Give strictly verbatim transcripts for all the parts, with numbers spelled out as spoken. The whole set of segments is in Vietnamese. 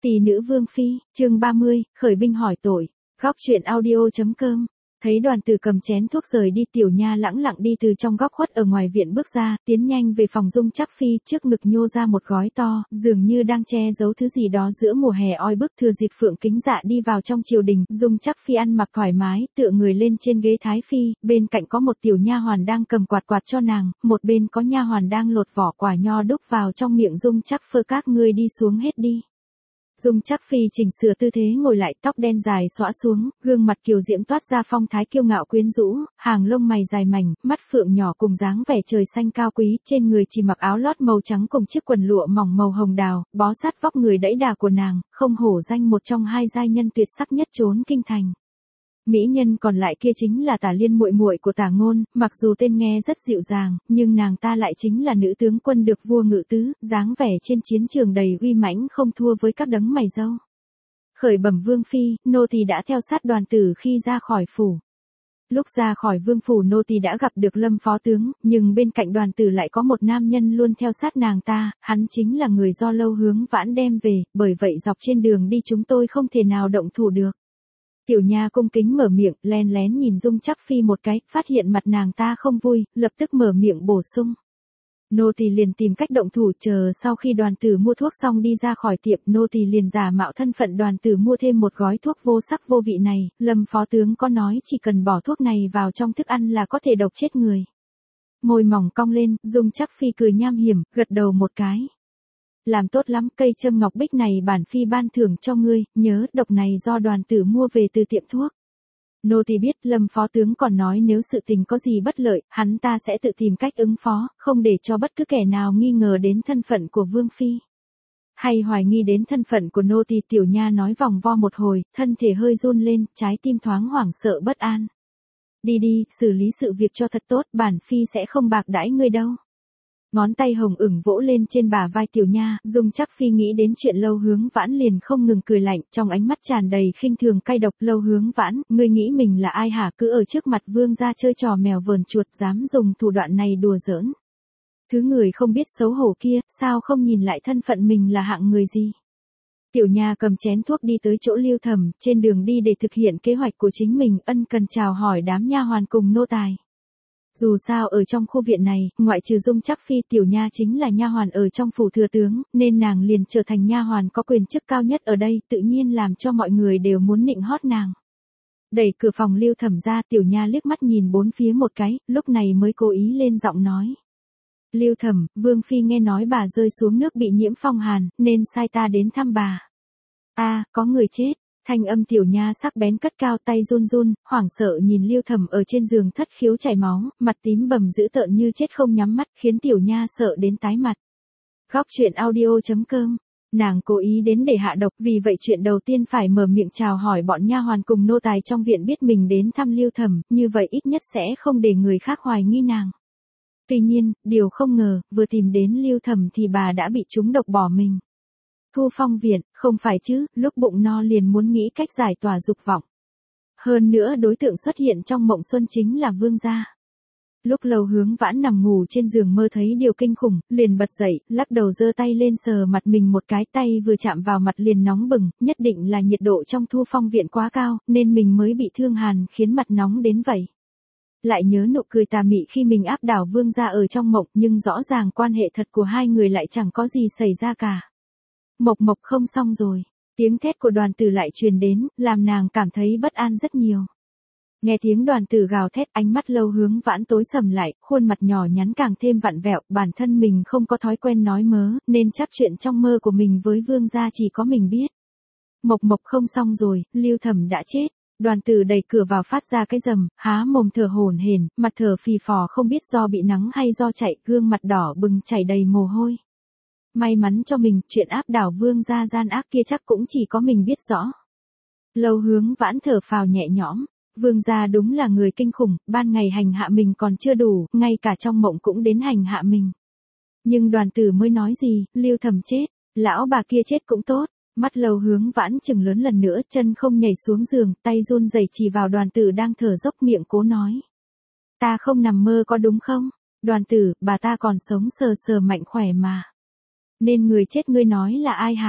Tỷ nữ Vương Phi, chương ba mươi, khởi binh hỏi tội, góc truyện audio.com. Thấy Đoàn Tử cầm chén thuốc rời đi, Tiểu Nha lẳng lặng đi từ trong góc khuất ở ngoài viện bước ra, tiến nhanh về phòng Dung Trác Phi, trước ngực nhô ra một gói to, dường như đang che giấu thứ gì đó giữa mùa hè oi bức. Thừa dịp Phượng Kính Dạ đi vào trong triều đình, Dung Trác Phi ăn mặc thoải mái, tựa người lên trên ghế thái phi, bên cạnh có một tiểu nha hoàn đang cầm quạt quạt cho nàng, một bên có nha hoàn đang lột vỏ quả nho đúc vào trong miệng Dung Trác Phơ. Các ngươi đi xuống hết đi. Dung Trác Phi chỉnh sửa tư thế ngồi lại, tóc đen dài xõa xuống, gương mặt kiều diễm toát ra phong thái kiêu ngạo quyến rũ, hàng lông mày dài mảnh, mắt phượng nhỏ cùng dáng vẻ trời xanh cao quý, trên người chỉ mặc áo lót màu trắng cùng chiếc quần lụa mỏng màu hồng đào, bó sát vóc người đẫy đà của nàng, không hổ danh một trong hai giai nhân tuyệt sắc nhất trốn kinh thành. Mỹ nhân còn lại kia chính là Tả Liên, muội muội của Tả Ngôn, mặc dù tên nghe rất dịu dàng, nhưng nàng ta lại chính là nữ tướng quân được vua ngự tứ, dáng vẻ trên chiến trường đầy uy mãnh, không thua với các đấng mày râu. Khởi bẩm Vương Phi, nô tỳ đã theo sát Đoàn Tử khi ra khỏi phủ. Lúc ra khỏi vương phủ, nô tỳ đã gặp được Lâm phó tướng, nhưng bên cạnh Đoàn Tử lại có một nam nhân luôn theo sát nàng ta, hắn chính là người do Lâu Hướng Vãn đem về, bởi vậy dọc trên đường đi chúng tôi không thể nào động thủ được. Tiểu Nha cung kính mở miệng, len lén nhìn Dung Trác Phi một cái, phát hiện mặt nàng ta không vui, lập tức mở miệng bổ sung. Nô tỳ liền tìm cách động thủ, chờ sau khi Đoàn Tử mua thuốc xong đi ra khỏi tiệm, nô tỳ liền giả mạo thân phận Đoàn Tử mua thêm một gói thuốc vô sắc vô vị này, Lâm phó tướng có nói chỉ cần bỏ thuốc này vào trong thức ăn là có thể độc chết người. Môi mỏng cong lên, Dung Trác Phi cười nham hiểm, gật đầu một cái. Làm tốt lắm, cây châm ngọc bích này bản phi ban thưởng cho ngươi, nhớ độc này do Đoàn Tử mua về từ tiệm thuốc. Nô tỳ biết. Lâm phó tướng còn nói nếu sự tình có gì bất lợi, hắn ta sẽ tự tìm cách ứng phó, không để cho bất cứ kẻ nào nghi ngờ đến thân phận của Vương Phi. Hay hoài nghi đến thân phận của nô tỳ? Tiểu Nha nói vòng vo một hồi, thân thể hơi run lên, trái tim thoáng hoảng sợ bất an. Đi đi, xử lý sự việc cho thật tốt, bản phi sẽ không bạc đãi ngươi đâu. Ngón tay hồng ửng vỗ lên trên bả vai Tiểu Nha, Dung Trác Phi nghĩ đến chuyện Lâu Hướng Vãn liền không ngừng cười lạnh, trong ánh mắt tràn đầy khinh thường cay độc. Lâu Hướng Vãn, ngươi nghĩ mình là ai hả, cứ ở trước mặt vương gia chơi trò mèo vờn chuột, dám dùng thủ đoạn này đùa giỡn. Thứ người không biết xấu hổ kia, sao không nhìn lại thân phận mình là hạng người gì. Tiểu Nha cầm chén thuốc đi tới chỗ Lưu Thẩm, trên đường đi để thực hiện kế hoạch của chính mình, ân cần chào hỏi đám nha hoàn cùng nô tài. Dù sao ở trong khu viện này, ngoại trừ Dung Trác Phi, Tiểu Nha chính là nha hoàn ở trong phủ thừa tướng, nên nàng liền trở thành nha hoàn có quyền chức cao nhất ở đây, tự nhiên làm cho mọi người đều muốn nịnh hót nàng. Đẩy cửa phòng Lưu Thẩm ra, Tiểu Nha liếc mắt nhìn bốn phía một cái, lúc này mới cố ý lên giọng nói. Lưu Thẩm, Vương Phi nghe nói bà rơi xuống nước bị nhiễm phong hàn, nên sai ta đến thăm bà. A, à, có người chết. Thanh âm Tiểu Nha sắc bén cất cao, tay run run, hoảng sợ nhìn Lưu Thẩm ở trên giường thất khiếu chảy máu, mặt tím bầm dữ tợn như chết không nhắm mắt, khiến Tiểu Nha sợ đến tái mặt. Góc truyện audio.com. Nàng cố ý đến để hạ độc, vì vậy chuyện đầu tiên phải mở miệng chào hỏi bọn nha hoàn cùng nô tài trong viện biết mình đến thăm Lưu Thẩm, như vậy ít nhất sẽ không để người khác hoài nghi nàng. Tuy nhiên, điều không ngờ, vừa tìm đến Lưu Thẩm thì bà đã bị trúng độc bỏ mình. Thu Phong viện, không phải chứ, lúc bụng no liền muốn nghĩ cách giải tỏa dục vọng. Hơn nữa đối tượng xuất hiện trong mộng xuân chính là vương gia. Lúc Lâu Hướng Vãn nằm ngủ trên giường mơ thấy điều kinh khủng, liền bật dậy, lắc đầu giơ tay lên sờ mặt mình một cái, tay vừa chạm vào mặt liền nóng bừng, nhất định là nhiệt độ trong Thu Phong viện quá cao, nên mình mới bị thương hàn, khiến mặt nóng đến vậy. Lại nhớ nụ cười tà mị khi mình áp đảo vương gia ở trong mộng, nhưng rõ ràng quan hệ thật của hai người lại chẳng có gì xảy ra cả. Mộc Mộc không xong rồi. Tiếng thét của Đoàn Tử lại truyền đến, làm nàng cảm thấy bất an rất nhiều. Nghe tiếng Đoàn Tử gào thét, ánh mắt Lâu Hướng Vãn tối sầm lại, khuôn mặt nhỏ nhắn càng thêm vặn vẹo, bản thân mình không có thói quen nói mớ, nên chắc chuyện trong mơ của mình với vương gia chỉ có mình biết. Mộc Mộc không xong rồi, Lưu Thẩm đã chết. Đoàn Tử đẩy cửa vào phát ra cái rầm, há mồm thở hổn hển, mặt thở phì phò không biết do bị nắng hay do chạy, gương mặt đỏ bừng chảy đầy mồ hôi. May mắn cho mình, chuyện áp đảo vương gia gian ác kia chắc cũng chỉ có mình biết rõ. Lâu Hướng Vãn thở phào nhẹ nhõm, vương gia đúng là người kinh khủng, ban ngày hành hạ mình còn chưa đủ, ngay cả trong mộng cũng đến hành hạ mình. Nhưng Đoàn Tử mới nói gì, Lưu Thẩm chết, lão bà kia chết cũng tốt. Mắt Lâu Hướng Vãn chừng lớn lần nữa, chân không nhảy xuống giường, tay run rẩy chỉ vào Đoàn Tử đang thở dốc, miệng cố nói. Ta không nằm mơ có đúng không? Đoàn Tử, bà ta còn sống sờ sờ mạnh khỏe mà. Nên người chết ngươi nói là ai hả?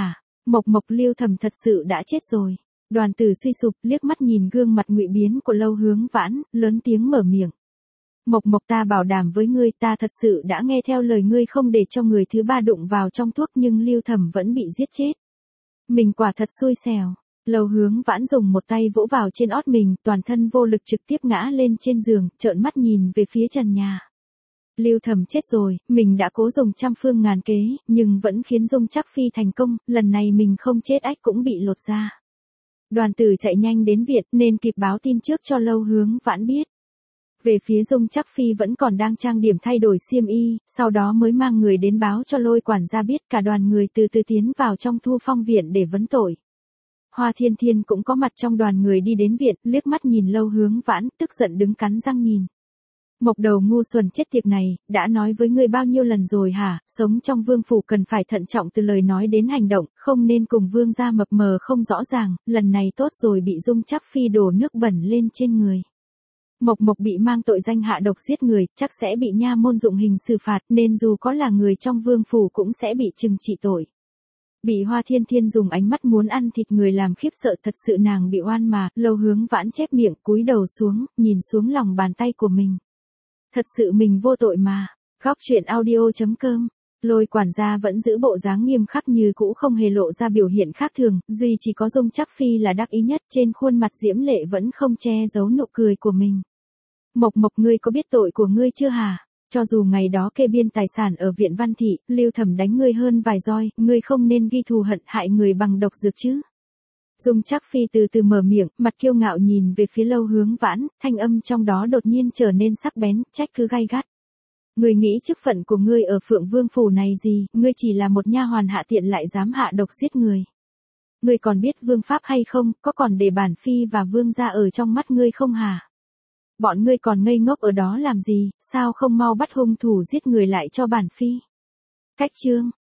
Mộc Mộc Lưu Thầm thật sự đã chết rồi. Đoàn Tử suy sụp, liếc mắt nhìn gương mặt ngụy biến của Lâu Hướng Vãn, lớn tiếng mở miệng. Mộc Mộc, ta bảo đảm với ngươi, ta thật sự đã nghe theo lời ngươi không để cho người thứ ba đụng vào trong thuốc, nhưng Lưu Thầm vẫn bị giết chết. Mình quả thật xui xẻo. Lâu Hướng Vãn dùng một tay vỗ vào trên ót mình, toàn thân vô lực trực tiếp ngã lên trên giường, trợn mắt nhìn về phía trần nhà. Lưu Thầm chết rồi, mình đã cố dùng trăm phương ngàn kế, nhưng vẫn khiến Dung Trác Phi thành công, lần này mình không chết ách cũng bị lột da. Đoàn Tử chạy nhanh đến viện nên kịp báo tin trước cho Lâu Hướng Vãn biết. Về phía Dung Trác Phi vẫn còn đang trang điểm thay đổi xiêm y, sau đó mới mang người đến báo cho Lôi quản gia biết, cả đoàn người từ từ tiến vào trong Thu Phong viện để vấn tội. Hoa Thiên Thiên cũng có mặt trong đoàn người đi đến viện, liếc mắt nhìn Lâu Hướng Vãn, tức giận đứng cắn răng nhìn. Mộc đầu ngu xuẩn chết tiệt này, đã nói với ngươi bao nhiêu lần rồi hả, sống trong vương phủ cần phải thận trọng từ lời nói đến hành động, không nên cùng vương gia mập mờ không rõ ràng, lần này tốt rồi bị Dung Trác Phi đổ nước bẩn lên trên người. Mộc Mộc bị mang tội danh hạ độc giết người, chắc sẽ bị nha môn dụng hình xử phạt, nên dù có là người trong vương phủ cũng sẽ bị trừng trị tội. Bị Hoa Thiên Thiên dùng ánh mắt muốn ăn thịt người làm khiếp sợ, thật sự nàng bị oan mà. Lâu Hướng Vãn chép miệng, cúi đầu xuống, nhìn xuống lòng bàn tay của mình. Thật sự mình vô tội mà. Góc truyện audio chấm com. Lôi quản gia vẫn giữ bộ dáng nghiêm khắc như cũ, không hề lộ ra biểu hiện khác thường, duy chỉ có Dung Trác Phi là đắc ý nhất, trên khuôn mặt diễm lệ vẫn không che giấu nụ cười của mình. Mộc Mộc, ngươi có biết tội của ngươi chưa hả? Cho dù ngày đó kê biên tài sản ở viện Văn Thị, Lưu Thầm đánh ngươi hơn vài roi, ngươi không nên ghi thù hận hại người bằng độc dược chứ. Dung Trác Phi từ từ mở miệng, mặt kiêu ngạo nhìn về phía Lâu Hướng Vãn, thanh âm trong đó đột nhiên trở nên sắc bén, trách cứ gay gắt. Ngươi nghĩ chức phận của ngươi ở Phượng Vương phủ này gì, ngươi chỉ là một nha hoàn hạ tiện lại dám hạ độc giết người. Ngươi còn biết vương pháp hay không, có còn để bản phi và vương gia ở trong mắt ngươi không hả? Bọn ngươi còn ngây ngốc ở đó làm gì, sao không mau bắt hung thủ giết người lại cho bản phi? Cách chương